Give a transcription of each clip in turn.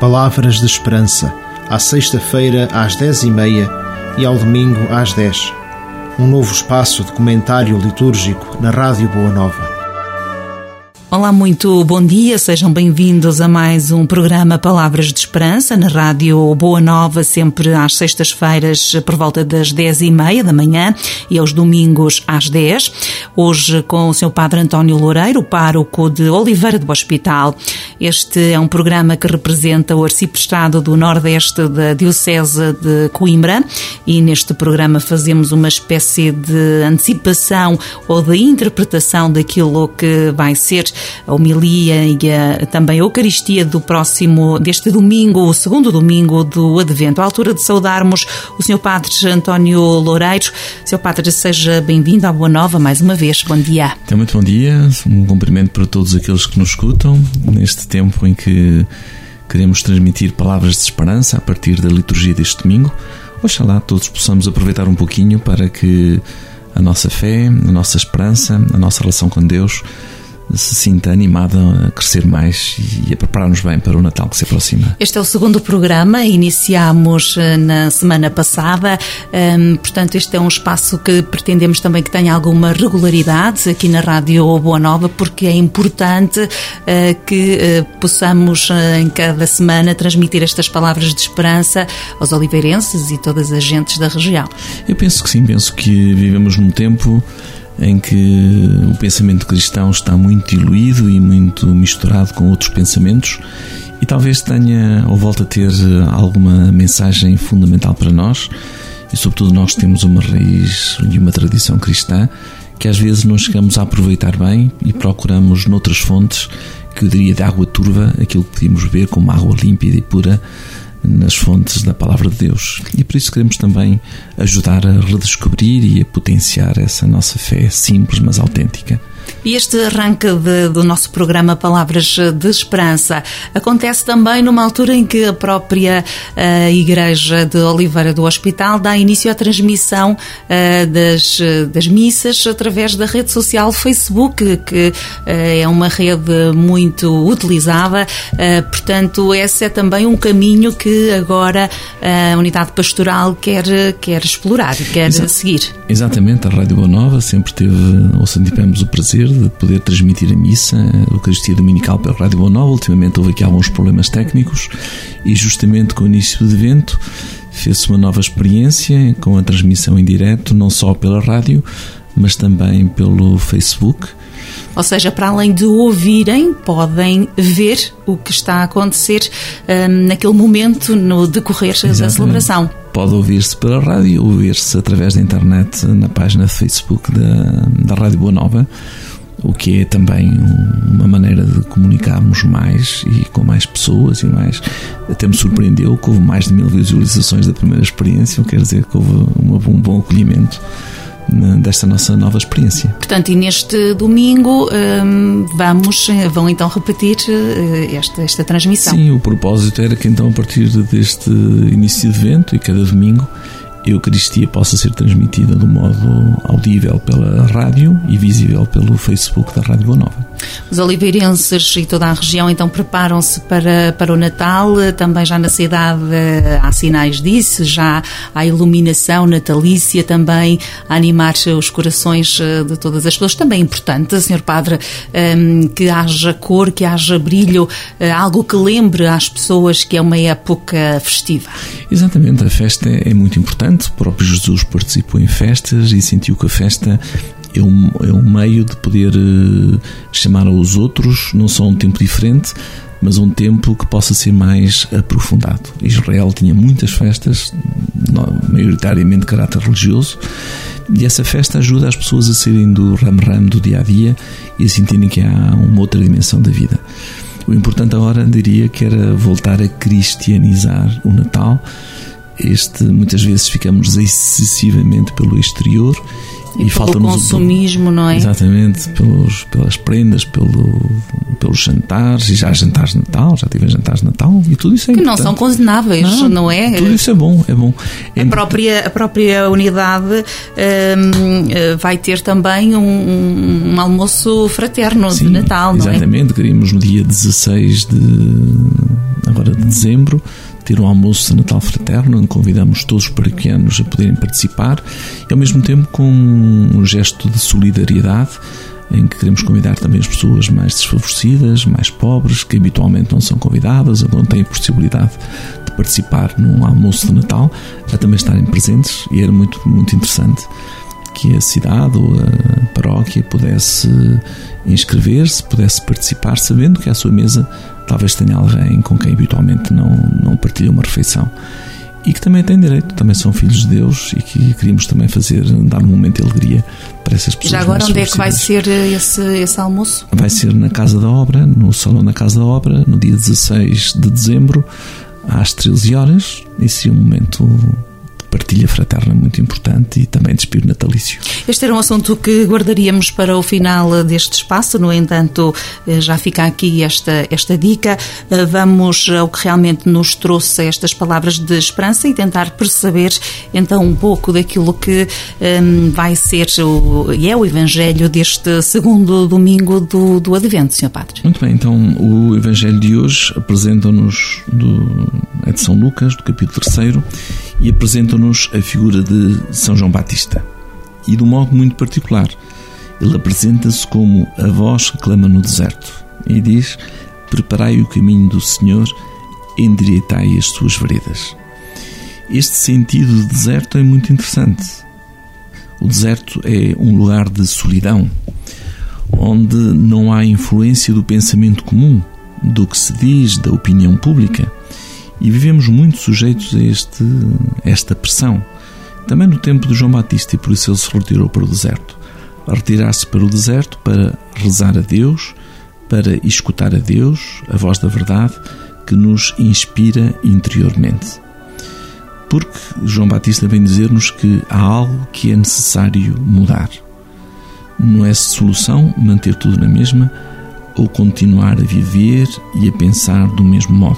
Palavras de Esperança, à sexta-feira às 10h30 e ao domingo às 10h. Um novo espaço de comentário litúrgico na Rádio Boa Nova. Olá, muito bom dia, sejam bem-vindos a mais um programa Palavras de Esperança na Rádio Boa Nova, sempre às sextas-feiras por volta das 10h30 da manhã e aos domingos às 10h. Hoje com o Sr. Padre António Loureiro, pároco de Oliveira do Hospital. Este é um programa que representa o Arciprestado do Nordeste da Diocese de Coimbra e neste programa fazemos uma espécie de antecipação ou de interpretação daquilo que vai ser a homilia e também a Eucaristia deste domingo, o segundo domingo do Advento, à altura de saudarmos o Sr. Padre António Loureiro. Sr. Padre, seja bem-vindo à Boa Nova mais uma vez. Bom dia. Então, muito bom dia. Um cumprimento para todos aqueles que nos escutam neste tempo em que queremos transmitir palavras de esperança a partir da liturgia deste domingo. Oxalá todos possamos aproveitar um pouquinho para que a nossa fé, a nossa esperança, a nossa relação com Deus se sinta animada a crescer mais e a preparar-nos bem para o Natal que se aproxima. Este é o segundo programa, iniciámos na semana passada, portanto este é um espaço que pretendemos também que tenha alguma regularidade aqui na Rádio Boa Nova, porque é importante que possamos em cada semana transmitir estas palavras de esperança aos oliveirenses e todas as gentes da região. Eu penso que sim, penso que vivemos num tempo em que o pensamento cristão está muito diluído e muito misturado com outros pensamentos e talvez tenha ou volte a ter alguma mensagem fundamental para nós e sobretudo nós temos uma raiz e uma tradição cristã que às vezes não chegamos a aproveitar bem e procuramos noutras fontes, que eu diria de água turva, aquilo que podíamos beber como água límpida e pura nas fontes da Palavra de Deus. E por isso queremos também ajudar a redescobrir e a potenciar essa nossa fé simples, mas autêntica. E este arranque do nosso programa Palavras de Esperança acontece também numa altura em que a própria Igreja de Oliveira do Hospital dá início à transmissão das missas através da rede social Facebook, que é uma rede muito utilizada, portanto esse é também um caminho que agora a Unidade Pastoral quer explorar, quer seguir. Exatamente, a Rádio Boa Nova sempre tivemos o prazer de poder transmitir a missa, a Eucaristia Dominical pela Rádio Boa Nova. Ultimamente houve aqui alguns problemas técnicos e justamente com o início do evento fez-se uma nova experiência com a transmissão em direto, não só pela rádio, mas também pelo Facebook. Ou seja, para além de ouvirem, podem ver o que está a acontecer naquele momento, no decorrer da celebração. Pode ouvir-se pela rádio, ouvir-se através da internet na página de Facebook da Rádio Boa Nova, o que é também uma maneira de comunicarmos mais e com mais pessoas e mais. Até me surpreendeu que houve mais de 1000 visualizações da primeira experiência, quer dizer que houve um bom acolhimento desta nossa nova experiência. Portanto, e neste domingo vão então repetir esta transmissão. Sim, o propósito era que então a partir deste início de evento e cada domingo a Eucaristia possa ser transmitida de um modo audível pela rádio e visível pelo Facebook da Rádio Boa Nova. Os oliveirenses e toda a região então preparam-se para o Natal, também já na cidade há sinais disso, já há iluminação natalícia também a animar os corações de todas as pessoas. Também é importante, Sr. Padre, que haja cor, que haja brilho, algo que lembre às pessoas que é uma época festiva. Exatamente, a festa é muito importante. O próprio Jesus participou em festas e sentiu que a festa é um meio de poder chamar aos outros, não só um tempo diferente, mas um tempo que possa ser mais aprofundado. Israel tinha muitas festas, maioritariamente de caráter religioso, e essa festa ajuda as pessoas a saírem do ramo-ramo do dia-a-dia e a sentirem que há uma outra dimensão da vida. O importante agora, diria, que era voltar a cristianizar o Natal. Muitas vezes ficamos excessivamente pelo exterior e falta-nos o consumismo, não é? Exatamente, pelas prendas, pelos jantares, e já há jantares de Natal, já tive jantares de Natal, e tudo isso é que importante. Não são condenáveis, não é? Tudo isso é bom. A própria unidade vai ter também um almoço fraterno. Sim, de Natal, não exatamente, é? Queríamos no dia 16 de dezembro, ter um almoço de Natal fraterno, onde convidamos todos os paroquianos a poderem participar, e ao mesmo tempo com um gesto de solidariedade, em que queremos convidar também as pessoas mais desfavorecidas, mais pobres, que habitualmente não são convidadas ou não têm a possibilidade de participar num almoço de Natal, a também estarem presentes. E era muito, muito interessante que a cidade ou a paróquia pudesse inscrever-se, pudesse participar, sabendo que à sua mesa talvez tenha alguém com quem habitualmente não partilha uma refeição. E que também têm direito, também são filhos de Deus, e que queríamos também dar um momento de alegria para essas pessoas. Já agora, onde é que vai ser esse almoço? Vai ser na Casa da Obra, no Salão da Casa da Obra, no dia 16 de dezembro, às 13 horas. Esse é um momento de partilha fraterna muito importante e também de espírito natalício. Este era um assunto que guardaríamos para o final deste espaço, no entanto, já fica aqui esta dica. Vamos ao que realmente nos trouxe estas palavras de esperança e tentar perceber então um pouco daquilo que vai ser o Evangelho deste segundo domingo do Advento, Sr. Padre. Muito bem, então o Evangelho de hoje apresenta-nos é de São Lucas, do capítulo 3, e apresenta-nos a figura de São João Batista. E de um modo muito particular, ele apresenta-se como a voz que clama no deserto e diz: preparai o caminho do Senhor, endireitai as suas veredas. Este sentido de deserto é muito interessante. O deserto é um lugar de solidão, onde não há influência do pensamento comum, do que se diz, da opinião pública, e vivemos muito sujeitos a esta pressão. Também no tempo de João Batista, e por isso ele se retirou para o deserto. Retirar-se para o deserto para rezar a Deus, para escutar a Deus, a voz da verdade, que nos inspira interiormente. Porque João Batista vem dizer-nos que há algo que é necessário mudar. Não é solução manter tudo na mesma ou continuar a viver e a pensar do mesmo modo.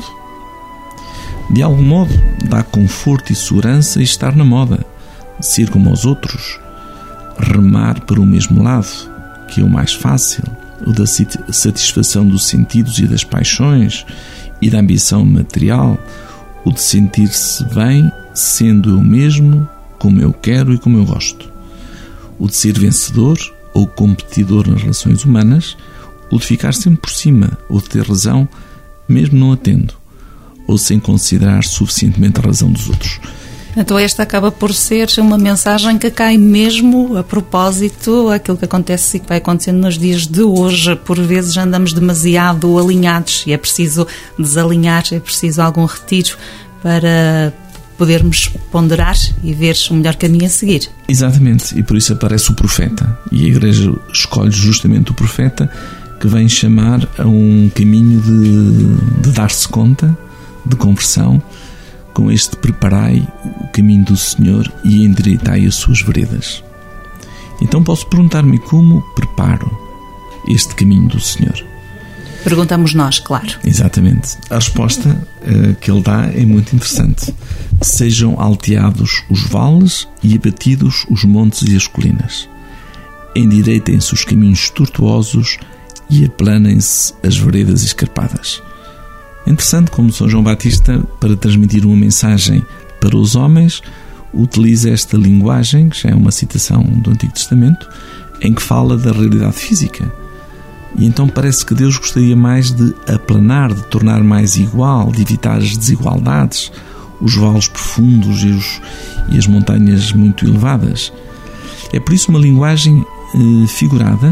De algum modo, dá conforto e segurança estar na moda, ser como aos outros, remar para o mesmo lado, que é o mais fácil, o da satisfação dos sentidos e das paixões e da ambição material, o de sentir-se bem sendo eu mesmo, como eu quero e como eu gosto, o de ser vencedor ou competidor nas relações humanas, o de ficar sempre por cima, ou de ter razão, mesmo não a tendo, ou sem considerar suficientemente a razão dos outros. Então esta acaba por ser uma mensagem que cai mesmo a propósito aquilo que acontece e que vai acontecendo nos dias de hoje. Por vezes andamos demasiado alinhados e é preciso desalinhar, é preciso algum retiro para podermos ponderar e ver o melhor caminho a seguir. Exatamente, e por isso aparece o profeta, e a Igreja escolhe justamente o profeta, que vem chamar a um caminho de dar-se conta, de conversão, com este: preparai o caminho do Senhor e endireitai as suas veredas. Então posso perguntar-me: como preparo este caminho do Senhor? Perguntamos nós, claro. Exatamente. A resposta que ele dá é muito interessante. Sejam alteados os vales e abatidos os montes e as colinas. Endireitem-se os caminhos tortuosos e aplanem-se as veredas escarpadas. É interessante como São João Batista, para transmitir uma mensagem para os homens, utiliza esta linguagem, que já é uma citação do Antigo Testamento, em que fala da realidade física. E então parece que Deus gostaria mais de aplanar, de tornar mais igual, de evitar as desigualdades, os vales profundos e as montanhas muito elevadas. É por isso uma linguagem figurada,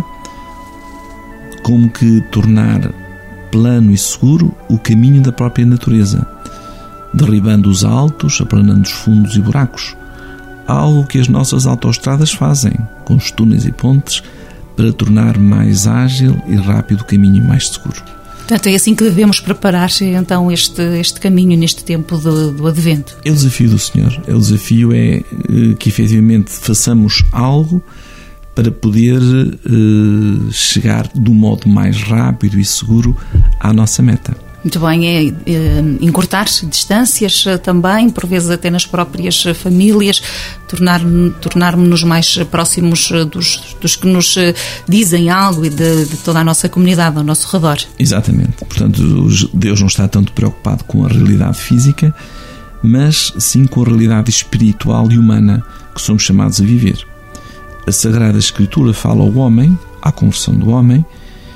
como que tornar plano e seguro o caminho da própria natureza, derribando os altos, aplanando os fundos e buracos, algo que as nossas autoestradas fazem, com os túneis e pontes, para tornar mais ágil e rápido o caminho mais seguro. Portanto, é assim que devemos preparar então este caminho neste tempo do Advento. É o desafio do Senhor. O desafio é que efetivamente façamos algo para poder chegar do modo mais rápido e seguro à nossa meta. Muito bem, encurtar distâncias também, por vezes até nas próprias famílias, tornarmos-nos mais próximos dos que nos dizem algo e de toda a nossa comunidade ao nosso redor. Exatamente. Portanto, Deus não está tanto preocupado com a realidade física, mas sim com a realidade espiritual e humana que somos chamados a viver. A Sagrada Escritura fala ao homem, à conversão do homem.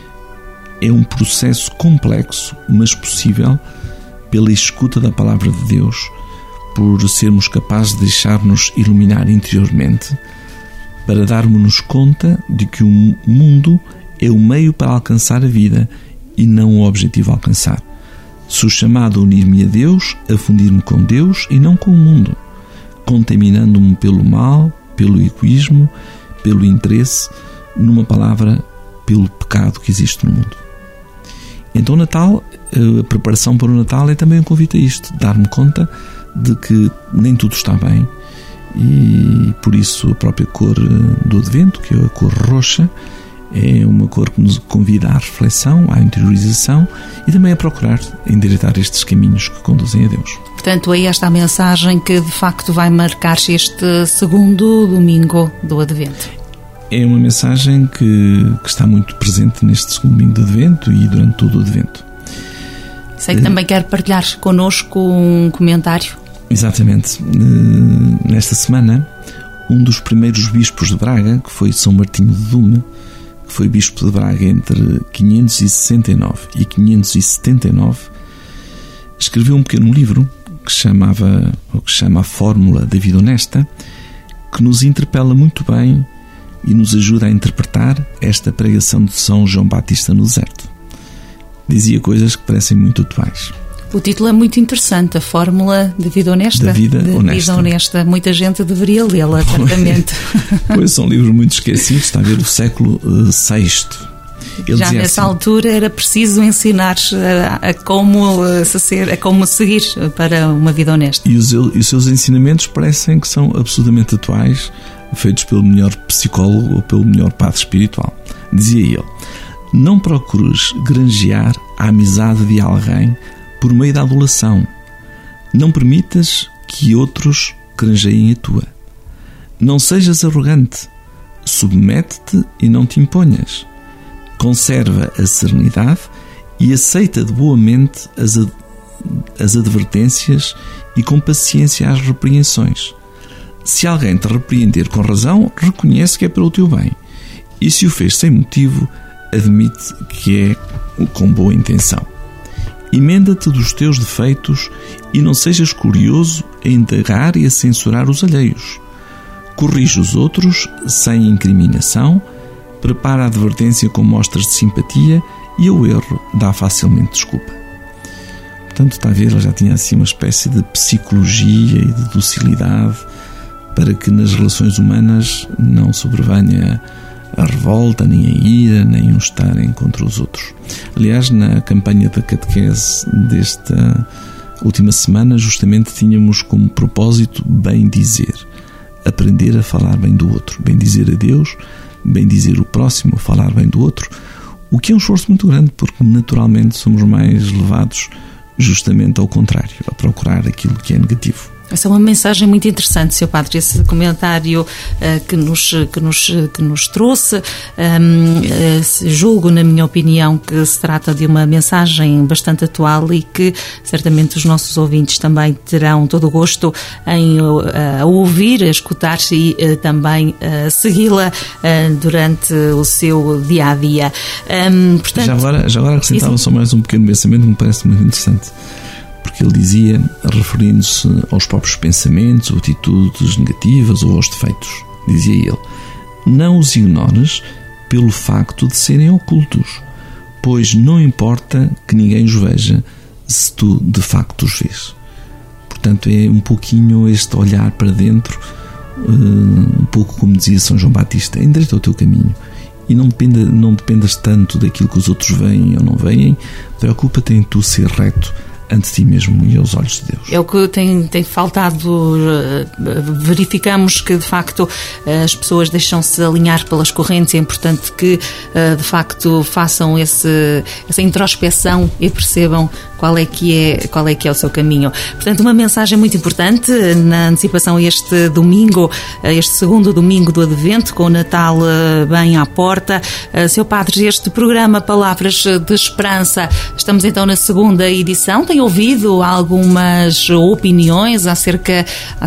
É um processo complexo, mas possível pela escuta da Palavra de Deus, por sermos capazes de deixar-nos iluminar interiormente, para darmos-nos conta de que o mundo é o meio para alcançar a vida e não o objetivo a alcançar. Sou chamado a unir-me a Deus, a fundir-me com Deus e não com o mundo, contaminando-me pelo mal, pelo egoísmo, pelo interesse, numa palavra, pelo pecado que existe no mundo. Então o Natal, a preparação para o Natal é também um convite a isto, dar-me conta de que nem tudo está bem, e por isso a própria cor do Advento, que é a cor roxa, é uma cor que nos convida à reflexão, à interiorização e também a procurar endireitar estes caminhos que conduzem a Deus. Portanto, é esta a mensagem que de facto vai marcar este segundo domingo do Advento. É uma mensagem que está muito presente neste segundo domingo do Advento e durante todo o Advento. Sei que também quer partilhar connosco um comentário. Exatamente. Nesta semana, um dos primeiros bispos de Braga, que foi São Martinho de Dume, que foi bispo de Braga entre 569 e 579, escreveu um pequeno livro que chama a Fórmula da Vida Honesta, que nos interpela muito bem e nos ajuda a interpretar esta pregação de São João Batista no deserto. Dizia coisas que parecem muito atuais. O título é muito interessante, a Fórmula da Vida Honesta. Da Vida Honesta. Muita gente deveria lê-la, certamente. Pois, são livros muito esquecidos, está a ver, do século VI. Já nessa altura era preciso ensinar a como seguir para uma vida honesta. E os seus ensinamentos parecem que são absolutamente atuais, feitos pelo melhor psicólogo ou pelo melhor padre espiritual. Dizia ele: não procures granjear a amizade de alguém por meio da adulação. Não permitas que outros granjeiem a tua. Não sejas arrogante. Submete-te e não te imponhas. Conserva a serenidade e aceita de boa mente as advertências e com paciência as repreensões. Se alguém te repreender com razão, reconhece que é pelo teu bem. E se o fez sem motivo, admite que é com boa intenção. Emenda-te dos teus defeitos e não sejas curioso a indagar e a censurar os alheios. Corrige os outros sem incriminação, prepara a advertência com mostras de simpatia e ao erro dá facilmente desculpa. Portanto, está a ver, ele já tinha assim uma espécie de psicologia e de docilidade para que nas relações humanas não sobrevenha a revolta, nem a ira, nem um estarem contra os outros. Aliás, na campanha da catequese desta última semana, justamente tínhamos como propósito bem dizer, aprender a falar bem do outro, bem dizer a Deus, bem dizer o próximo, falar bem do outro, o que é um esforço muito grande, porque naturalmente somos mais levados justamente ao contrário, a procurar aquilo que é negativo. Essa é uma mensagem muito interessante, Sr. Padre, esse comentário que nos trouxe. Julgo, na minha opinião, que se trata de uma mensagem bastante atual e que certamente os nossos ouvintes também terão todo o gosto em ouvir, a escutar e também segui-la durante o seu dia-a-dia. Portanto, já agora acrescentava só mais um pequeno pensamento que me parece muito interessante. Porque ele dizia, referindo-se aos próprios pensamentos, ou atitudes negativas ou aos defeitos, dizia ele: não os ignores pelo facto de serem ocultos, pois não importa que ninguém os veja se tu de facto os vês. Portanto, é um pouquinho este olhar para dentro, um pouco como dizia São João Batista: endireita o teu caminho e não dependas tanto daquilo que os outros veem ou não veem, preocupa-te em tu ser reto ante ti mesmo e aos olhos de Deus. É o que tem faltado. Verificamos que de facto as pessoas deixam-se alinhar pelas correntes. É importante que de facto façam essa introspeção e percebam qual é que é o seu caminho. Portanto, uma mensagem muito importante na antecipação a este domingo, este segundo domingo do Advento, com o Natal bem à porta. Seu Padre, este programa Palavras de Esperança, estamos então na segunda edição. Tem ouvido algumas opiniões acerca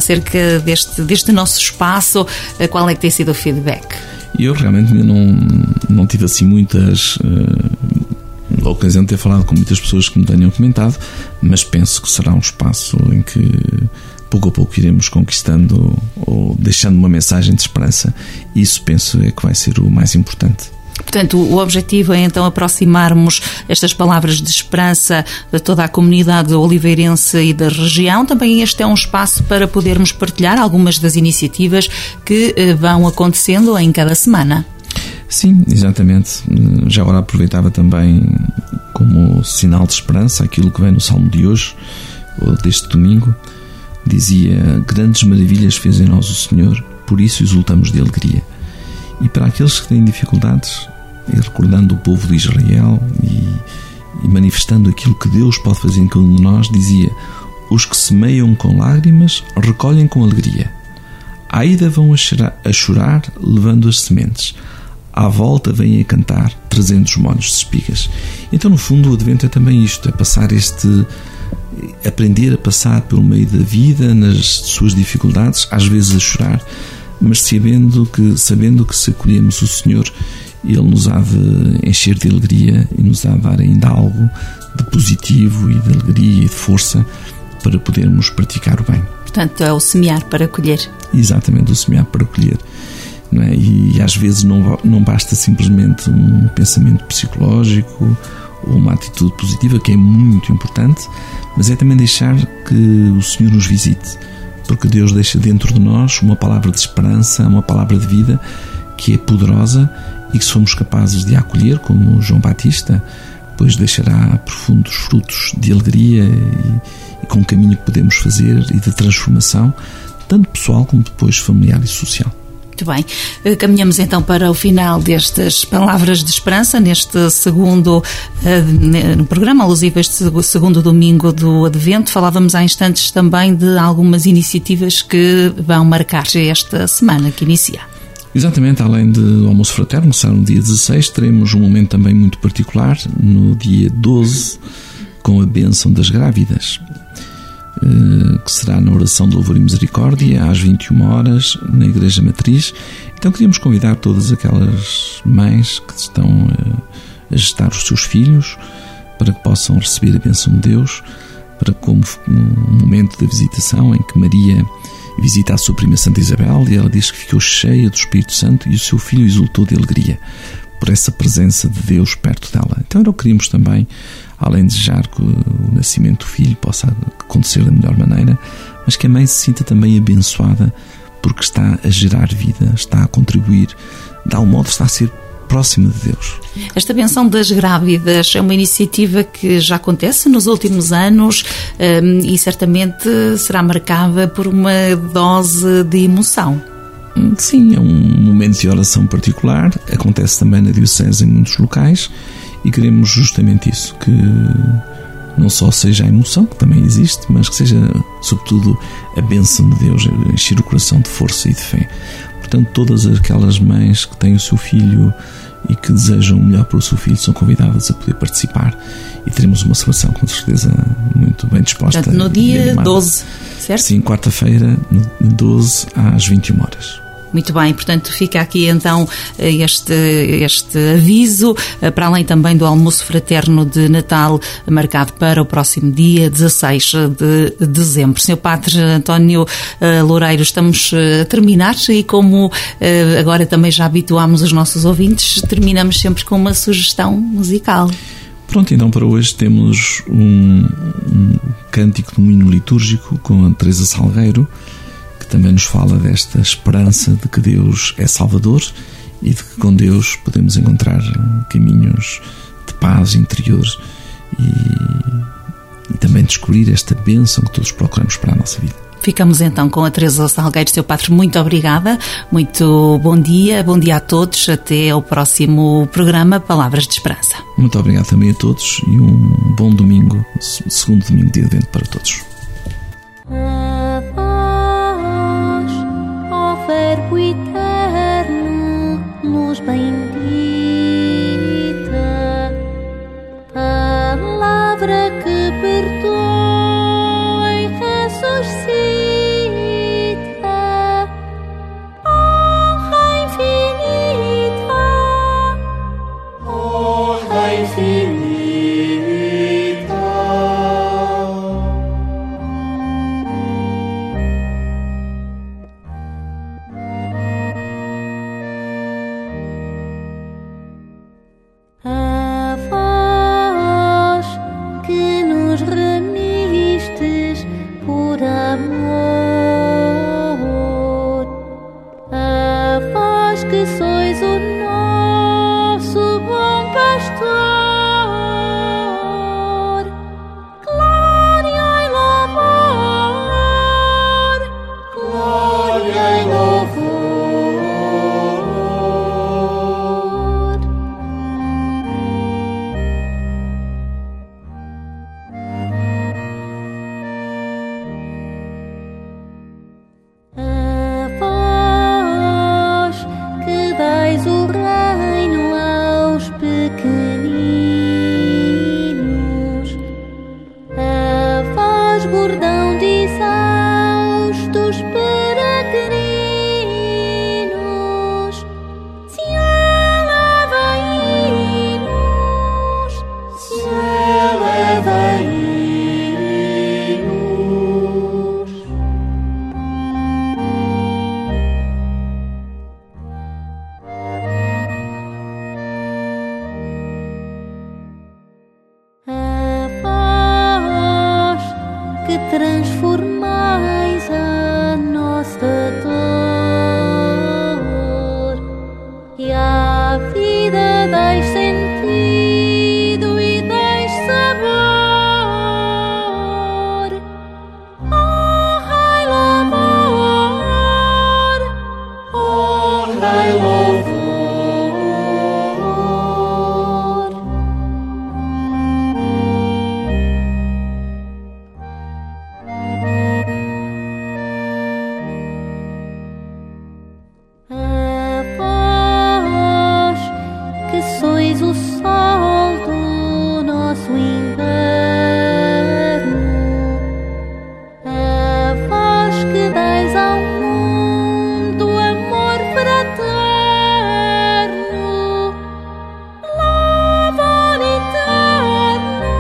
deste nosso espaço? Qual é que tem sido o feedback? Eu realmente não tive assim muitas a ocasião de ter falado com muitas pessoas que me tenham comentado, mas penso que será um espaço em que pouco a pouco iremos conquistando ou deixando uma mensagem de esperança. Isso penso é que vai ser o mais importante. Portanto, o objetivo é então aproximarmos estas palavras de esperança de toda a comunidade oliveirense e da região. Também este é um espaço para podermos partilhar algumas das iniciativas que vão acontecendo em cada semana. Sim, exatamente. Já agora aproveitava também como sinal de esperança aquilo que vem no Salmo de hoje, ou deste domingo. Dizia: grandes maravilhas fez em nós o Senhor, por isso exultamos de alegria. E para aqueles que têm dificuldades, e recordando o povo de Israel e manifestando aquilo que Deus pode fazer em cada um de nós, dizia: os que semeiam com lágrimas recolhem com alegria. À ida vão a chorar levando as sementes. À volta vêm a cantar, trazendo os molhos de espigas. Então, no fundo, o Advento é também isto, é passar aprender a passar pelo meio da vida, nas suas dificuldades, às vezes a chorar, mas sabendo que se acolhemos o Senhor, Ele nos há de encher de alegria e nos há de dar ainda algo de positivo e de alegria e de força para podermos praticar o bem. Portanto, é o semear para colher. Exatamente, o semear para colher. Não é? E às vezes não basta simplesmente um pensamento psicológico ou uma atitude positiva, que é muito importante, mas é também deixar que o Senhor nos visite, porque Deus deixa dentro de nós uma palavra de esperança, uma palavra de vida que é poderosa e que, se formos capazes de a acolher, como João Batista, pois deixará profundos frutos de alegria e com o caminho que podemos fazer e de transformação, tanto pessoal como depois familiar e social. Muito bem, caminhamos então para o final destas palavras de esperança, neste segundo, no programa alusivo a este segundo domingo do Advento. Falávamos há instantes também de algumas iniciativas que vão marcar esta semana que inicia. Exatamente, além do almoço fraterno, que será no dia 16, teremos um momento também muito particular, no dia 12, com a bênção das grávidas, que será na oração de louvor e misericórdia, às 21 horas, na Igreja Matriz. Então queríamos convidar todas aquelas mães que estão a gestar os seus filhos para que possam receber a bênção de Deus, para como um momento da visitação em que Maria visita a sua prima Santa Isabel e ela diz que ficou cheia do Espírito Santo e o seu filho exultou de alegria por essa presença de Deus perto dela. Então era o que queríamos também, além de desejar que o nascimento do filho possa acontecer da melhor maneira, mas que a mãe se sinta também abençoada porque está a gerar vida, está a contribuir, de algum modo está a ser próxima de Deus. Esta benção das grávidas é uma iniciativa que já acontece nos últimos anos e certamente será marcada por uma dose de emoção. Sim, é um momento de oração particular, acontece também na Diocese em muitos locais e queremos justamente isso, que não só seja a emoção, que também existe, mas que seja sobretudo a bênção de Deus, encher o coração de força e de fé. Portanto, todas aquelas mães que têm o seu filho e que desejam o melhor para o seu filho são convidadas a poder participar e teremos uma celebração com certeza muito bem disposta. Portanto, no dia 12, certo? Sim, quarta-feira, no 12 às 21 horas. Muito bem, portanto fica aqui então este aviso, para além também do almoço fraterno de Natal marcado para o próximo dia 16 de dezembro. Sr. Padre António Loureiro, estamos a terminar e como agora também já habituámos os nossos ouvintes, terminamos sempre com uma sugestão musical. Pronto, então para hoje temos um cântico de um hino litúrgico com a Teresa Salgueiro, que também nos fala desta esperança de que Deus é Salvador e de que com Deus podemos encontrar caminhos de paz interior e também descobrir esta bênção que todos procuramos para a nossa vida. Ficamos então com a Teresa Salgueiro. Seu Padre, muito obrigada, muito bom dia a todos, até ao próximo programa Palavras de Esperança. Muito obrigado também a todos e um bom domingo, segundo domingo de Advento para todos. A vós, ó Verbo eterno, luz bendita, palavra que perdoa e ressuscita, honra infinita, honra infinita. A vós que nos remistes por amor, a vós que sois o nosso bom pastor, glória e louvor, glória e louvor. A vós que dais o reino aos pequeninos, a vós bordão de exaustos peregrinos, se eleva-nos, se eleva-nos. A vós que transformais a nossa dor e à vida dais sentido e dais sabor, honra e louvor, honra e louvor. A vós que sois o sol do nosso inverno, a vós que dais ao mundo amor fraterno, louvor eterno,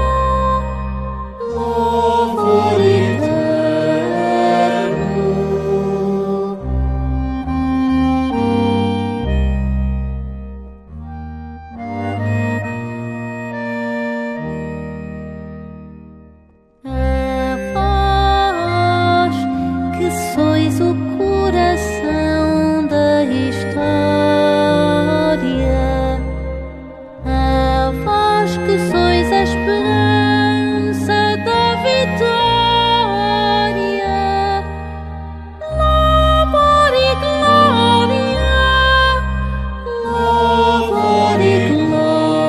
louvor eterno. A vós que sois o coração da história, a vós que sois a esperança da vitória, louvor e glória, louvor e glória.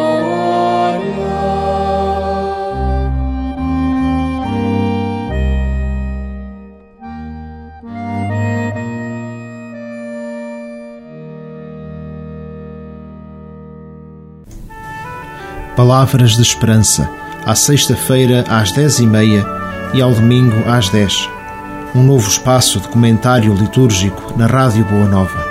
Palavras de Esperança, à sexta-feira às 10h30 e ao domingo às 10h. Um novo espaço de comentário litúrgico na Rádio Boa Nova.